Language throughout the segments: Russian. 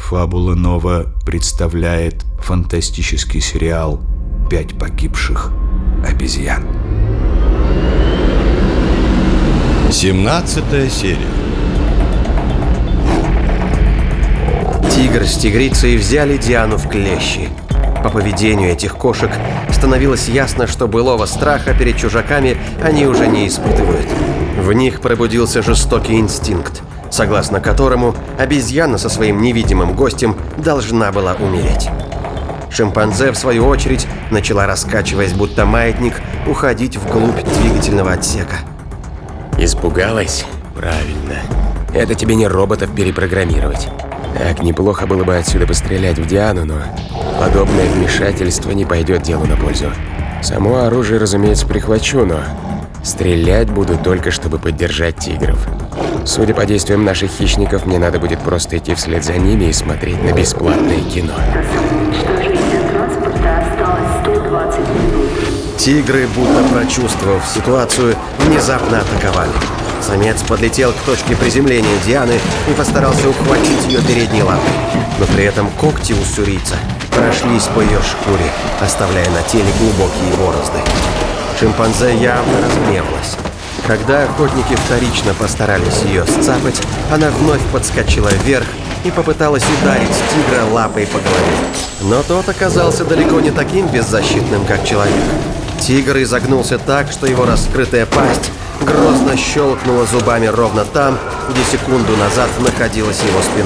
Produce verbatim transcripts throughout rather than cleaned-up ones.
Фабула Нова представляет фантастический сериал «Пять погибших обезьян». семнадцатая серия. Тигр с тигрицей взяли Диану в клещи. По поведению этих кошек становилось ясно, что былого страха перед чужаками они уже не испытывают. В них пробудился жестокий инстинкт, согласно которому обезьяна со своим невидимым гостем должна была умереть. Шимпанзе, в свою очередь, начала, раскачиваясь будто маятник, уходить вглубь двигательного отсека. Испугалась? Правильно. Это тебе не роботов перепрограммировать. Так, неплохо было бы отсюда пострелять в Диану, но подобное вмешательство не пойдет делу на пользу. Само оружие, разумеется, прихвачу, но стрелять буду только, чтобы поддержать тигров. Судя по действиям наших хищников, мне надо будет просто идти вслед за ними и смотреть на бесплатное кино. Тигры, будто прочувствовав ситуацию, внезапно атаковали. Самец подлетел к точке приземления Дианы и постарался ухватить ее передней лапой. Но при этом когти уссурийца прошлись по ее шкуре, оставляя на теле глубокие борозды. Шимпанзе явно разгневалась. Когда охотники вторично постарались ее сцапать, она вновь подскочила вверх и попыталась ударить тигра лапой по голове. Но тот оказался далеко не таким беззащитным, как человек. Тигр изогнулся так, что его раскрытая пасть грозно щелкнула зубами ровно там, где секунду назад находилась его спина.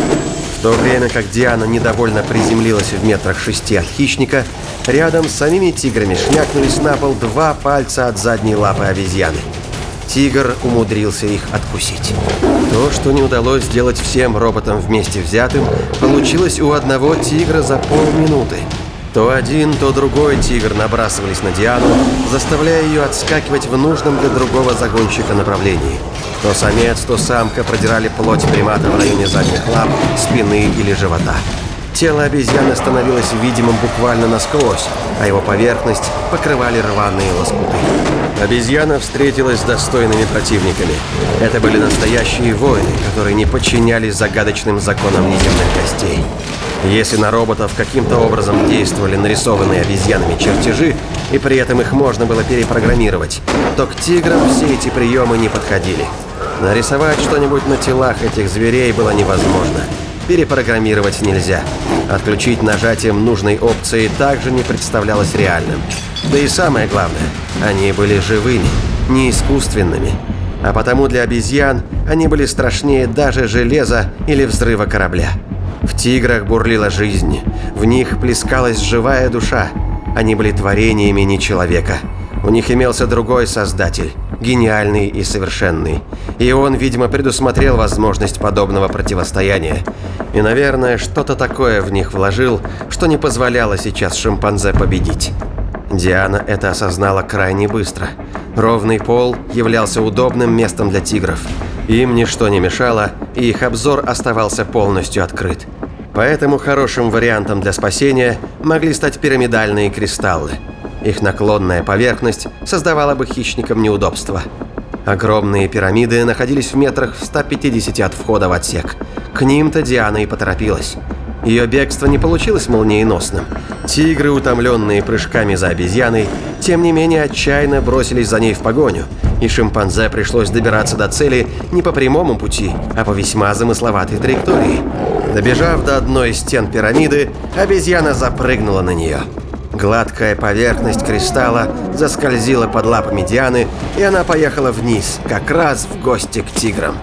В то время как Диана недовольно приземлилась в метрах шести от хищника, рядом с самими тиграми шмякнулись на пол два пальца от задней лапы обезьяны. Тигр умудрился их откусить. То, что не удалось сделать всем роботам вместе взятым, получилось у одного тигра за полминуты. То один, то другой тигр набрасывались на Диану, заставляя ее отскакивать в нужном для другого загонщика направлении. То самец, то самка продирали плоть примата в районе задних лап, спины или живота. Тело обезьяны становилось видимым буквально насквозь, а его поверхность покрывали рваные лоскуты. Обезьяна встретилась с достойными противниками. Это были настоящие воины, которые не подчинялись загадочным законам неземных костей. Если на роботов каким-то образом действовали нарисованные обезьянами чертежи, и при этом их можно было перепрограммировать, то к тиграм все эти приемы не подходили. Нарисовать что-нибудь на телах этих зверей было невозможно. Перепрограммировать нельзя. Отключить нажатием нужной опции также не представлялось реальным. Да и самое главное, они были живыми, не искусственными. А потому для обезьян они были страшнее даже железа или взрыва корабля. В тиграх бурлила жизнь, в них плескалась живая душа. Они были творениями не человека. У них имелся другой создатель, гениальный и совершенный. И он, видимо, предусмотрел возможность подобного противостояния. И, наверное, что-то такое в них вложил, что не позволяло сейчас шимпанзе победить. Диана это осознала крайне быстро. Ровный пол являлся удобным местом для тигров. Им ничто не мешало, и их обзор оставался полностью открыт. Поэтому хорошим вариантом для спасения могли стать пирамидальные кристаллы. Их наклонная поверхность создавала бы хищникам неудобства. Огромные пирамиды находились в метрах в ста пятидесяти от входа в отсек. К ним-то Диана и поторопилась. Ее бегство не получилось молниеносным. Тигры, утомленные прыжками за обезьяной, тем не менее отчаянно бросились за ней в погоню, и шимпанзе пришлось добираться до цели не по прямому пути, а по весьма замысловатой траектории. Добежав до одной из стен пирамиды, обезьяна запрыгнула на нее. Гладкая поверхность кристалла заскользила под лапами Дианы, и она поехала вниз, как раз в гости к тиграм.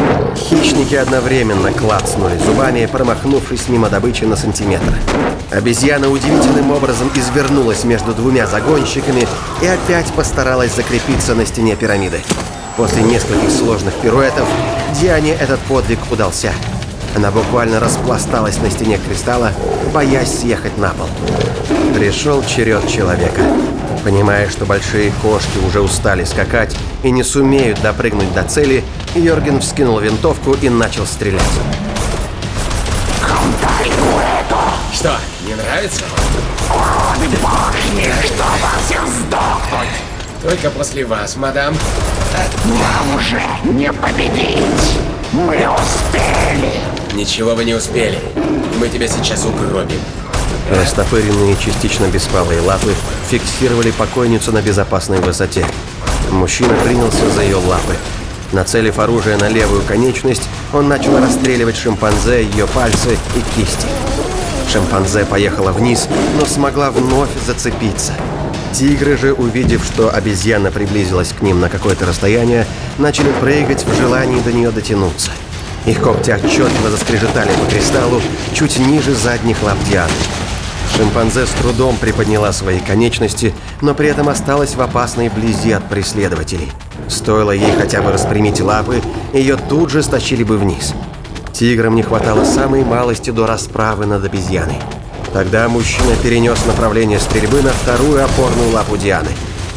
Хищники одновременно клацнули зубами, промахнувшись мимо добычи на сантиметр. Обезьяна удивительным образом извернулась между двумя загонщиками и опять постаралась закрепиться на стене пирамиды. После нескольких сложных пируэтов Диане этот подвиг удался. Она буквально распласталась на стене кристалла, боясь съехать на пол. Пришел черед человека. Понимая, что большие кошки уже устали скакать и не сумеют допрыгнуть до цели, Йорген вскинул винтовку и начал стрелять. Что, не нравится? Он бахни, чтобы всех сдохнуть. Только после вас, мадам. Нам уже не победить. Мы успели. Ничего вы не успели. Мы тебя сейчас угробим. Растопыренные, частично беспалые лапы фиксировали покойницу на безопасной высоте. Мужчина принялся за ее лапы. Нацелив оружие на левую конечность, он начал расстреливать шимпанзе, ее пальцы и кисти. Шимпанзе поехала вниз, но смогла вновь зацепиться. Тигры же, увидев, что обезьяна приблизилась к ним на какое-то расстояние, начали прыгать в желании до нее дотянуться. Их когти отчетливо заскрежетали по кристаллу чуть ниже задних лап Дианы. Шимпанзе с трудом приподняла свои конечности, но при этом осталась в опасной близи от преследователей. Стоило ей хотя бы распрямить лапы, ее тут же стащили бы вниз. Тиграм не хватало самой малости до расправы над обезьяной. Тогда мужчина перенес направление стрельбы на вторую опорную лапу Дианы.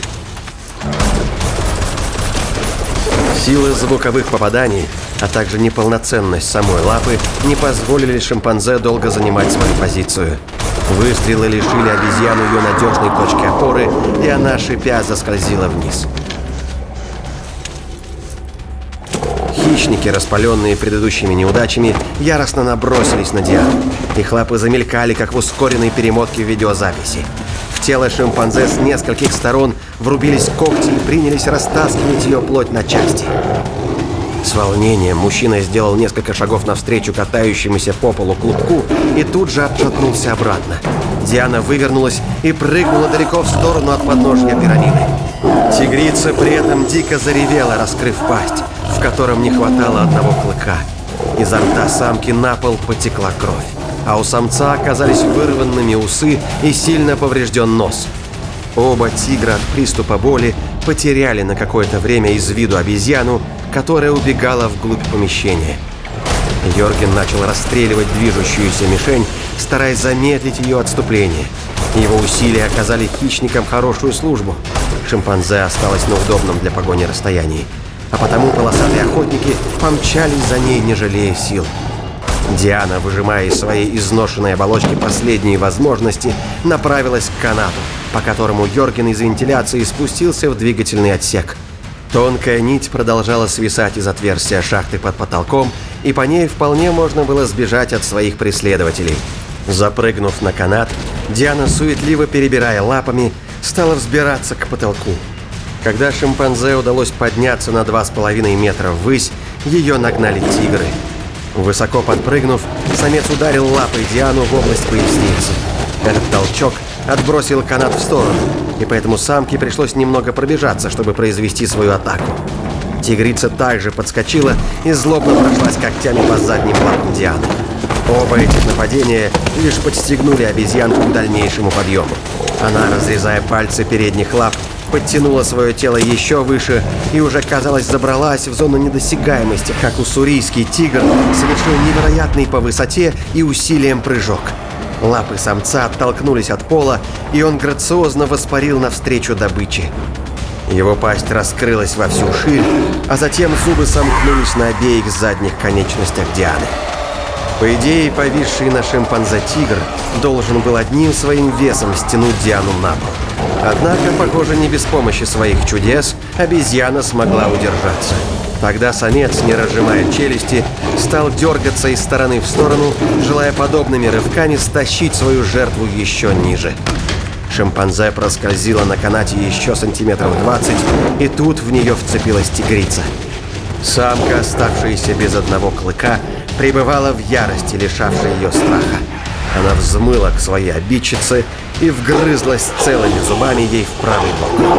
Сила звуковых попаданий, а также неполноценность самой лапы не позволили шимпанзе долго занимать свою позицию. Выстрелы лишили обезьяну ее надежной точки опоры, и она, шипя, заскользила вниз. Хищники, распаленные предыдущими неудачами, яростно набросились на Диану. Их лапы замелькали, как в ускоренной перемотке видеозаписи. В тело шимпанзе с нескольких сторон врубились когти и принялись растаскивать ее плоть на части. С волнением мужчина сделал несколько шагов навстречу катающемуся по полу клубку и тут же отшатнулся обратно. Диана вывернулась и прыгнула далеко в сторону от подножья пирамиды. Тигрица при этом дико заревела, раскрыв пасть, в котором не хватало одного клыка. Изо рта самки на пол потекла кровь, а у самца оказались вырванными усы и сильно поврежден нос. Оба тигра от приступа боли потеряли на какое-то время из виду обезьяну, которая убегала вглубь помещения. Йорген начал расстреливать движущуюся мишень, стараясь замедлить ее отступление. Его усилия оказали хищникам хорошую службу. Шимпанзе осталось на удобном для погони расстоянии, а потому полосатые охотники помчались за ней, не жалея сил. Диана, выжимая из своей изношенной оболочки последние возможности, направилась к канату, по которому Йорген из вентиляции спустился в двигательный отсек. Тонкая нить продолжала свисать из отверстия шахты под потолком, и по ней вполне можно было сбежать от своих преследователей. Запрыгнув на канат, Диана, суетливо перебирая лапами, стала взбираться к потолку. Когда шимпанзе удалось подняться на два с половиной метра ввысь, ее нагнали тигры. Высоко подпрыгнув, самец ударил лапой Диану в область поясницы. Этот толчок отбросил канат в сторону, и поэтому самке пришлось немного пробежаться, чтобы произвести свою атаку. Тигрица также подскочила и злобно прошлась когтями по задним лапам Дианы. Оба этих нападения лишь подстегнули обезьянку к дальнейшему подъему. Она, разрезая пальцы передних лап, подтянула свое тело еще выше и уже, казалось, забралась в зону недосягаемости, как уссурийский тигр совершил невероятный по высоте и усилием прыжок. Лапы самца оттолкнулись от пола, и он грациозно воспарил навстречу добыче. Его пасть раскрылась во всю ширь, а затем зубы сомкнулись на обеих задних конечностях Дианы. По идее, повисший на шимпанзе тигр должен был одним своим весом стянуть Диану на пол. Однако, похоже, не без помощи своих чудес обезьяна смогла удержаться. Тогда самец, не разжимая челюсти, стал дергаться из стороны в сторону, желая подобными рывками стащить свою жертву еще ниже. Шимпанзе проскользила на канате еще сантиметров двадцать, и тут в нее вцепилась тигрица. Самка, оставшаяся без одного клыка, пребывала в ярости, лишавшей ее страха. Она взмыла к своей обидчице и вгрызлась целыми зубами ей в правый бок.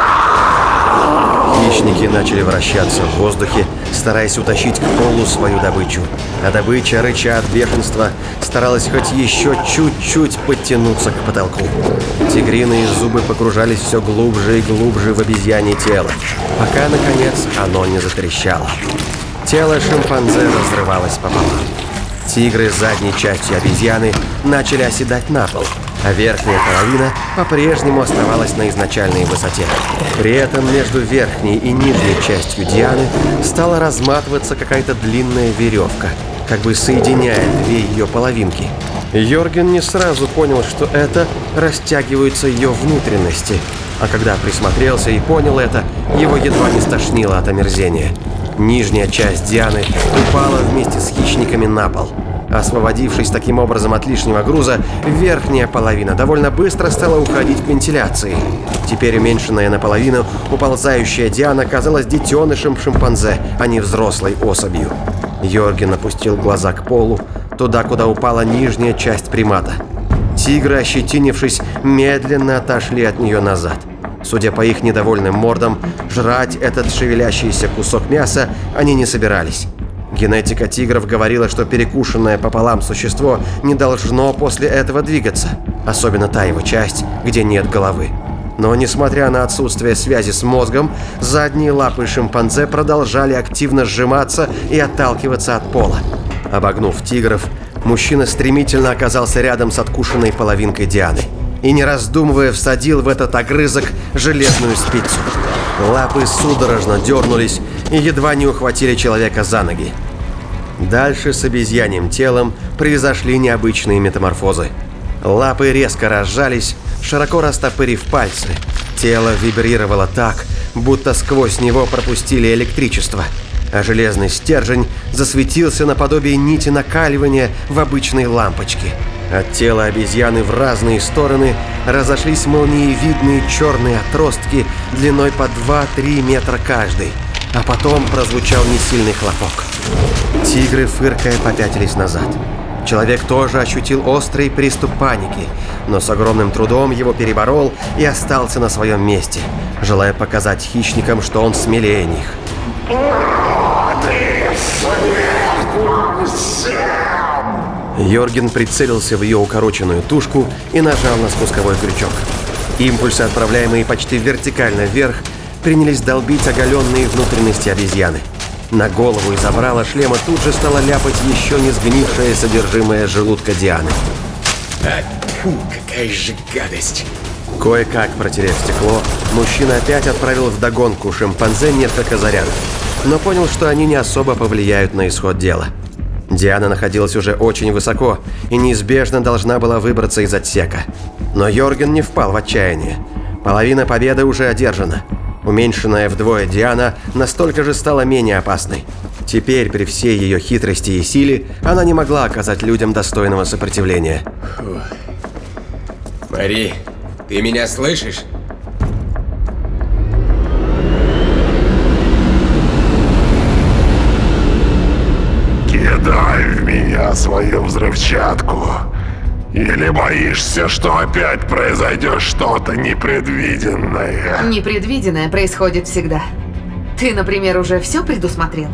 Хищники начали вращаться в воздухе, стараясь утащить к полу свою добычу. А добыча, рыча от бешенства, старалась хоть еще чуть-чуть подтянуться к потолку. Тигриные зубы погружались все глубже и глубже в обезьянье тело, пока, наконец, оно не затрещало. Тело шимпанзе разрывалось пополам. Тигры с задней частью обезьяны начали оседать на пол, а верхняя половина по-прежнему оставалась на изначальной высоте. При этом между верхней и нижней частью Дианы стала разматываться какая-то длинная веревка, как бы соединяя две ее половинки. Йорген не сразу понял, что это растягиваются ее внутренности, а когда присмотрелся и понял это, его едва не стошнило от омерзения. Нижняя часть Дианы упала вместе с хищниками на пол. Освободившись таким образом от лишнего груза, верхняя половина довольно быстро стала уходить к вентиляции. Теперь уменьшенная наполовину, уползающая Диана казалась детенышем шимпанзе, а не взрослой особью. Йорген опустил глаза к полу, туда, куда упала нижняя часть примата. Тигры, ощетинившись, медленно отошли от нее назад. Судя по их недовольным мордам, жрать этот шевелящийся кусок мяса они не собирались. Генетика тигров говорила, что перекушенное пополам существо не должно после этого двигаться, особенно та его часть, где нет головы. Но, несмотря на отсутствие связи с мозгом, задние лапы шимпанзе продолжали активно сжиматься и отталкиваться от пола. Обогнув тигров, мужчина стремительно оказался рядом с откушенной половинкой Дианы и, не раздумывая, всадил в этот огрызок железную спицу. Лапы судорожно дернулись и едва не ухватили человека за ноги. Дальше с обезьяньим телом произошли необычные метаморфозы. Лапы резко разжались, широко растопырив пальцы. Тело вибрировало так, будто сквозь него пропустили электричество, а железный стержень засветился наподобие нити накаливания в обычной лампочке. От тела обезьяны в разные стороны разошлись молниевидные черные отростки длиной по два-три метра каждый, а потом прозвучал несильный хлопок. Тигры, фыркая, попятились назад. Человек тоже ощутил острый приступ паники, но с огромным трудом его переборол и остался на своем месте, желая показать хищникам, что он смелее них. Йорген прицелился в ее укороченную тушку и нажал на спусковой крючок. Импульсы, отправляемые почти вертикально вверх, принялись долбить оголенные внутренности обезьяны. На голову и забрало шлема тут же стало ляпать еще не сгнившее содержимое желудка Дианы. А, фу, какая же гадость. Кое-как протерев стекло, мужчина опять отправил вдогонку шимпанзе несколько зарядов, но понял, что они не особо повлияют на исход дела. Диана находилась уже очень высоко и неизбежно должна была выбраться из отсека. Но Йорген не впал в отчаяние. Половина победы уже одержана. Уменьшенная вдвое Диана настолько же стала менее опасной. Теперь, при всей ее хитрости и силе, она не могла оказать людям достойного сопротивления. Фу. Мари, ты меня слышишь? Кидай в меня свою взрывчатку. Или боишься, что опять произойдет что-то непредвиденное? Непредвиденное происходит всегда. Ты, например, уже все предусмотрел?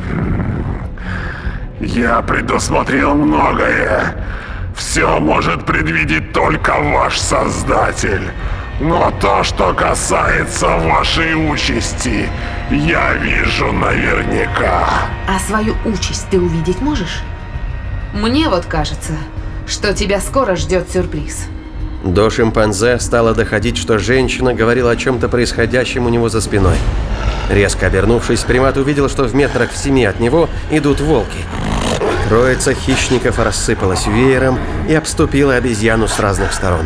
Я предусмотрел многое. Все может предвидеть только ваш Создатель. Но то, что касается вашей участи, я вижу наверняка. А свою участь ты увидеть можешь? Мне вот кажется, что тебя скоро ждет сюрприз. До шимпанзе стало доходить, что женщина говорила о чем-то происходящем у него за спиной. Резко обернувшись, примат увидел, что в метрах в семи от него идут волки. Троица хищников рассыпалась веером и обступила обезьяну с разных сторон.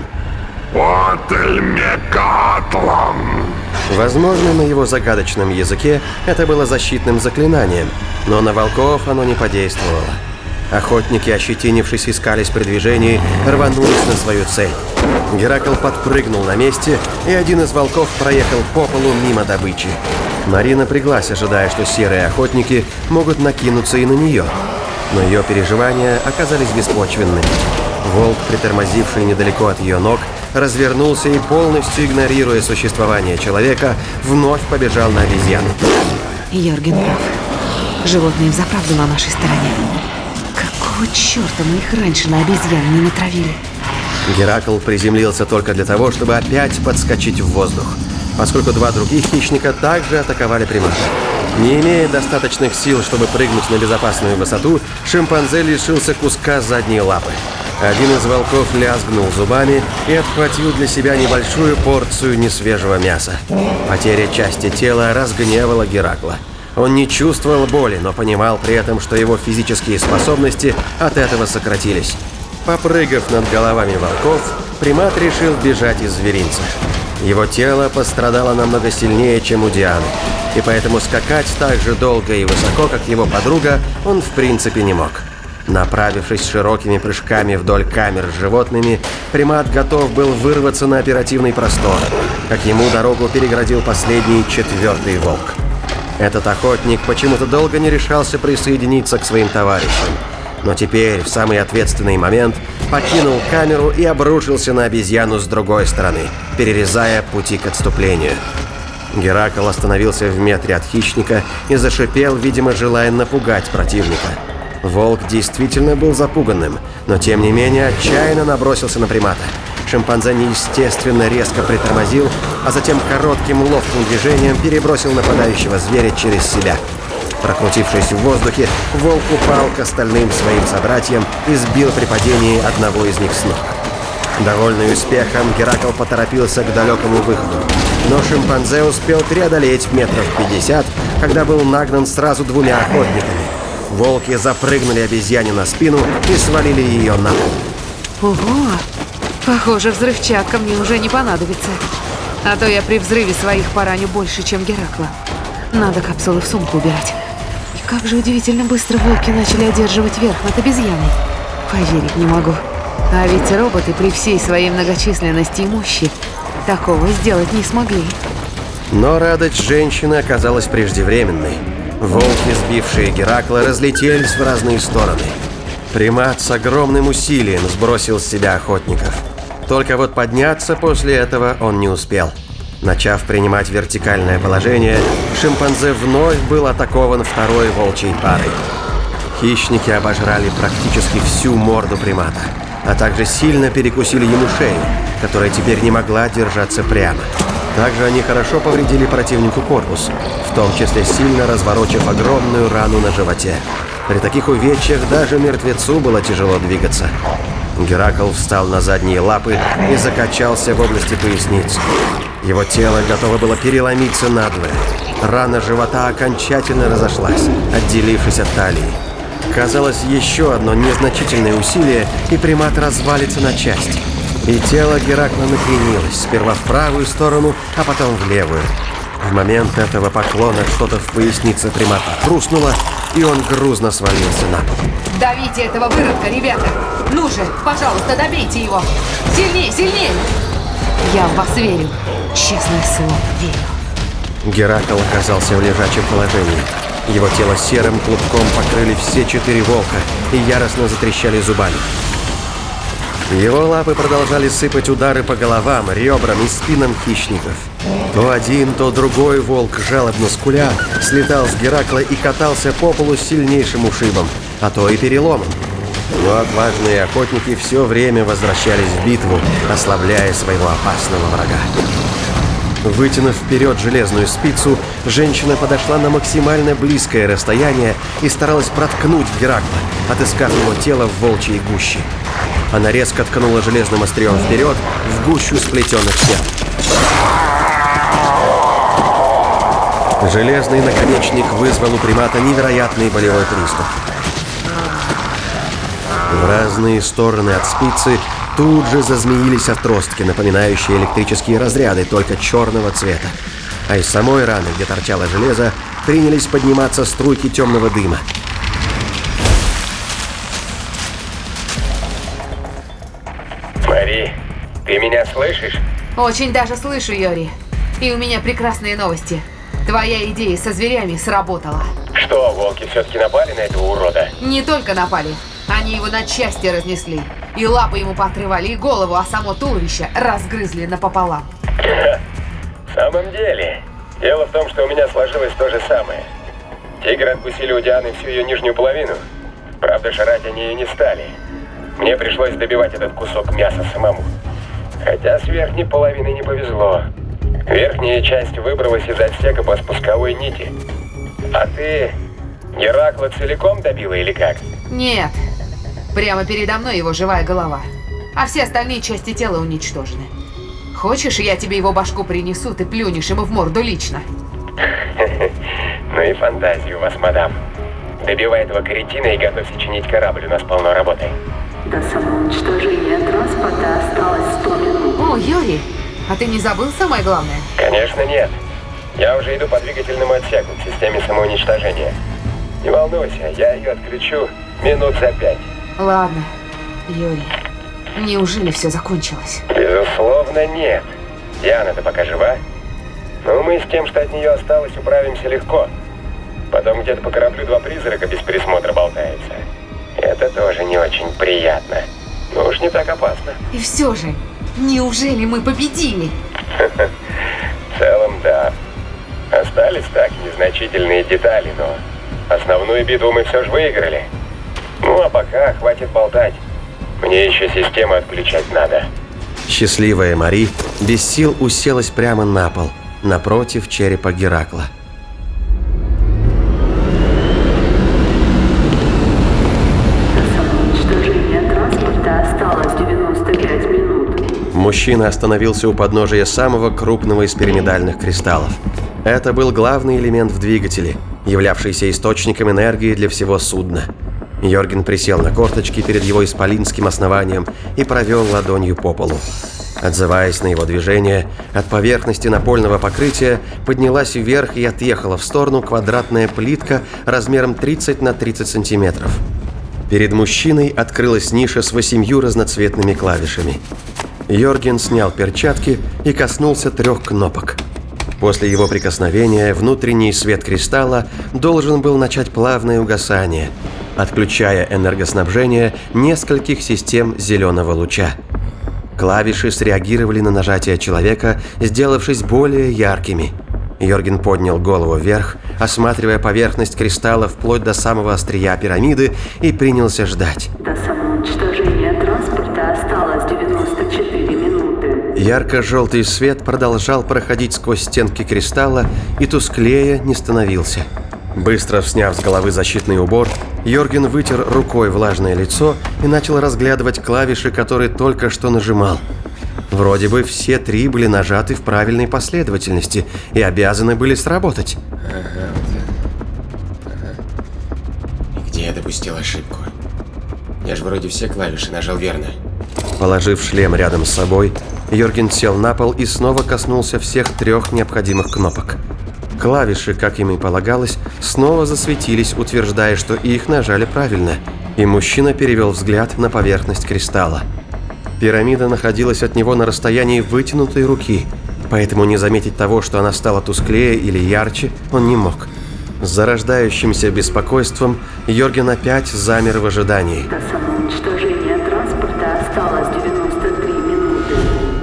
Потельмекатлан. Возможно, на его загадочном языке это было защитным заклинанием, но на волков оно не подействовало. Охотники, ощетинившись, искались при движении, рванулись на свою цель. Геракл подпрыгнул на месте, и один из волков проехал по полу мимо добычи. Мари напряглась, ожидая, что серые охотники могут накинуться и на нее. Но ее переживания оказались беспочвенными. Волк, притормозивший недалеко от ее ног, развернулся и, полностью игнорируя существование человека, вновь побежал на обезьяну. Йорген прав. Животные взаправду на нашей стороне. Какого черта мы их раньше на обезьян не натравили? Геракл приземлился только для того, чтобы опять подскочить в воздух, поскольку два других хищника также атаковали примата. Не имея достаточных сил, чтобы прыгнуть на безопасную высоту, шимпанзе лишился куска задней лапы. Один из волков лязгнул зубами и обхватил для себя небольшую порцию несвежего мяса. Потеря части тела разгневала Геракла. Он не чувствовал боли, но понимал при этом, что его физические способности от этого сократились. Попрыгав над головами волков, примат решил бежать из зверинца. Его тело пострадало намного сильнее, чем у Дианы, и поэтому скакать так же долго и высоко, как его подруга, он в принципе не мог. Направившись широкими прыжками вдоль камер с животными, примат готов был вырваться на оперативный простор, как ему дорогу переградил последний, четвертый волк. Этот охотник почему-то долго не решался присоединиться к своим товарищам, но теперь, в самый ответственный момент, покинул камеру и обрушился на обезьяну с другой стороны, перерезая пути к отступлению. Геракл остановился в метре от хищника и зашипел, видимо, желая напугать противника. Волк действительно был запуганным, но тем не менее отчаянно набросился на примата. Шимпанзе неестественно резко притормозил, а затем коротким ловким движением перебросил нападающего зверя через себя. Прокрутившись в воздухе, волк упал к остальным своим собратьям и сбил при падении одного из них с ног. Довольный успехом, Геракл поторопился к далекому выходу, но шимпанзе успел преодолеть метров пятьдесят, когда был нагнан сразу двумя охотниками. Волки запрыгнули обезьяне на спину и свалили ее на пол. Ого! Похоже, взрывчатка мне уже не понадобится. А то я при взрыве своих пораню больше, чем Геракла. Надо капсулы в сумку убирать. И как же удивительно быстро волки начали одерживать верх над обезьяной. Поверить не могу. А ведь роботы при всей своей многочисленности и мощи такого сделать не смогли. Но радость женщины оказалась преждевременной. Волки, сбившие Геракла, разлетелись в разные стороны. Примат с огромным усилием сбросил с себя охотников. Только вот подняться после этого он не успел. Начав принимать вертикальное положение, шимпанзе вновь был атакован второй волчьей парой. Хищники обожрали практически всю морду примата, а также сильно перекусили ему шею, которая теперь не могла держаться прямо. Также они хорошо повредили противнику корпус, в том числе сильно разворочив огромную рану на животе. При таких увечьях даже мертвецу было тяжело двигаться. Геракл встал на задние лапы и закачался в области поясницы. Его тело готово было переломиться надвое. Рана живота окончательно разошлась, отделившись от талии. Казалось, еще одно незначительное усилие, и примат развалится на части. И тело Геракла накренилось, сперва в правую сторону, а потом в левую. В момент этого поклона что-то в пояснице примата хрустнуло, и он грузно свалился на пол. Давите этого выродка, ребята! Ну же, пожалуйста, добейте его! Сильнее, сильнее! Я в вас верю. Честное слово, верю. Геракл оказался в лежачем положении. Его тело серым клубком покрыли все четыре волка и яростно затрещали зубами. Его лапы продолжали сыпать удары по головам, ребрам и спинам хищников. То один, то другой волк, жалобно скуля, слетал с Геракла и катался по полу с сильнейшим ушибом, а то и переломом. Но отважные охотники все время возвращались в битву, ослабляя своего опасного врага. Вытянув вперед железную спицу, женщина подошла на максимально близкое расстояние и старалась проткнуть Геракла, отыскав его тело в волчьей гуще. Она резко ткнула железным острием вперед в гущу сплетенных тел. Железный наконечник вызвал у примата невероятный болевой приступ. В разные стороны от спицы тут же зазмеились отростки, напоминающие электрические разряды, только черного цвета. А из самой раны, где торчало железо, принялись подниматься струйки темного дыма. Мари, ты меня слышишь? Очень даже слышу, Йори. И у меня прекрасные новости. Твоя идея со зверями сработала. Что, волки все-таки напали на этого урода? Не только напали. Они его на части разнесли. И лапы ему поотрывали, и голову, а само туловище разгрызли напополам. В самом деле, дело в том, что у меня сложилось то же самое. Тигры откусили у Дианы всю ее нижнюю половину. Правда, жрать они ее не стали. Мне пришлось добивать этот кусок мяса самому. Хотя с верхней половиной не повезло. Верхняя часть выбралась из отсека по спусковой нити. А ты Геракла целиком добила или как? Нет. Прямо передо мной его живая голова. А все остальные части тела уничтожены. Хочешь, я тебе его башку принесу, ты плюнешь ему в морду лично? Ну и фантазия у вас, мадам. Добивай этого кретина и готовься чинить корабль, у нас полно работы. До самоуничтожения транспорта осталось сто минут. О, Йори, А ты не забыл самое главное? Конечно, нет. Я уже иду по двигательному отсеку к системе самоуничтожения. Не волнуйся, я ее отключу минут за пять. Ладно, Юрий. Неужели все закончилось? Безусловно, нет. Диана-то пока жива. Но мы с тем, что от нее осталось, управимся легко. Потом где-то по кораблю два призрака без присмотра болтаются. Это тоже не очень приятно. Но уж не так опасно. И все же, неужели мы победили? В целом, да. Остались так незначительные детали, но основную битву мы все же выиграли. Ну а пока хватит болтать. Мне еще систему отключать надо. Счастливая Мари без сил уселась прямо на пол, напротив черепа Геракла. Мужчина остановился у подножия самого крупного из пирамидальных кристаллов. Это был главный элемент в двигателе, являвшийся источником энергии для всего судна. Йорген присел на корточки перед его исполинским основанием и провел ладонью по полу. Отзываясь на его движение, от поверхности напольного покрытия поднялась вверх и отъехала в сторону квадратная плитка размером тридцать на тридцать сантиметров. Перед мужчиной открылась ниша с восемью разноцветными клавишами. Йорген снял перчатки и коснулся трех кнопок. После его прикосновения внутренний свет кристалла должен был начать плавное угасание, отключая энергоснабжение нескольких систем зеленого луча. Клавиши среагировали на нажатие человека, сделавшись более яркими. Йорген поднял голову вверх, осматривая поверхность кристалла вплоть до самого острия пирамиды, и принялся ждать. До самоуничтожения транспорта осталось девяносто четыре минуты. Ярко-желтый свет продолжал проходить сквозь стенки кристалла и тусклее не становился. Быстро сняв с головы защитный убор, Йорген вытер рукой влажное лицо и начал разглядывать клавиши, которые только что нажимал. Вроде бы все три были нажаты в правильной последовательности и обязаны были сработать. Ага, вот. Ага. И где я допустил ошибку? Я же вроде все клавиши нажал верно. Положив шлем рядом с собой, Йорген сел на пол и снова коснулся всех трех необходимых кнопок. Клавиши, как им и полагалось, снова засветились, утверждая, что их нажали правильно, и мужчина перевел взгляд на поверхность кристалла. Пирамида находилась от него на расстоянии вытянутой руки, поэтому не заметить того, что она стала тусклее или ярче, он не мог. С зарождающимся беспокойством Йорген опять замер в ожидании. До самоуничтожения транспорта осталось девяносто три минуты.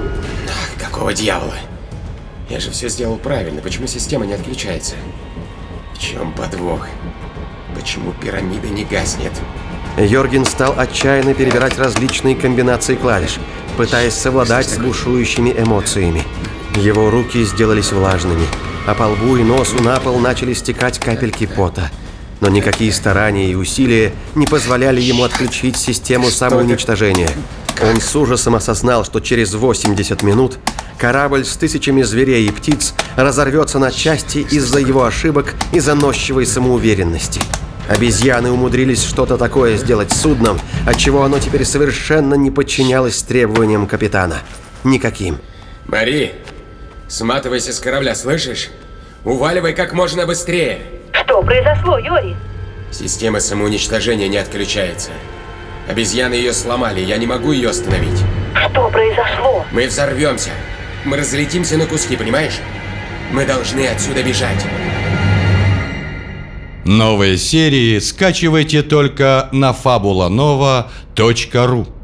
Ах, какого дьявола? Я же все сделал правильно, почему система не отключается? В чем подвох? Почему пирамида не гаснет? Йорген стал отчаянно перебирать различные комбинации клавиш, пытаясь совладать с бушующими эмоциями. Его руки сделались влажными, а по лбу и носу на пол начали стекать капельки пота. Но никакие старания и усилия не позволяли ему отключить систему самоуничтожения. Он с ужасом осознал, что через восемьдесят минут корабль с тысячами зверей и птиц разорвется на части из-за его ошибок и заносчивой самоуверенности. Обезьяны умудрились что-то такое сделать с судном, отчего оно теперь совершенно не подчинялось требованиям капитана. Никаким. Мари, сматывайся с корабля, слышишь? Уваливай как можно быстрее. Что произошло, Юрий? Система самоуничтожения не отключается. Обезьяны ее сломали, я не могу ее остановить. Что произошло? Мы взорвемся. Мы разлетимся на куски, понимаешь? Мы должны отсюда бежать. Новые серии скачивайте только на фабула нова точка ру.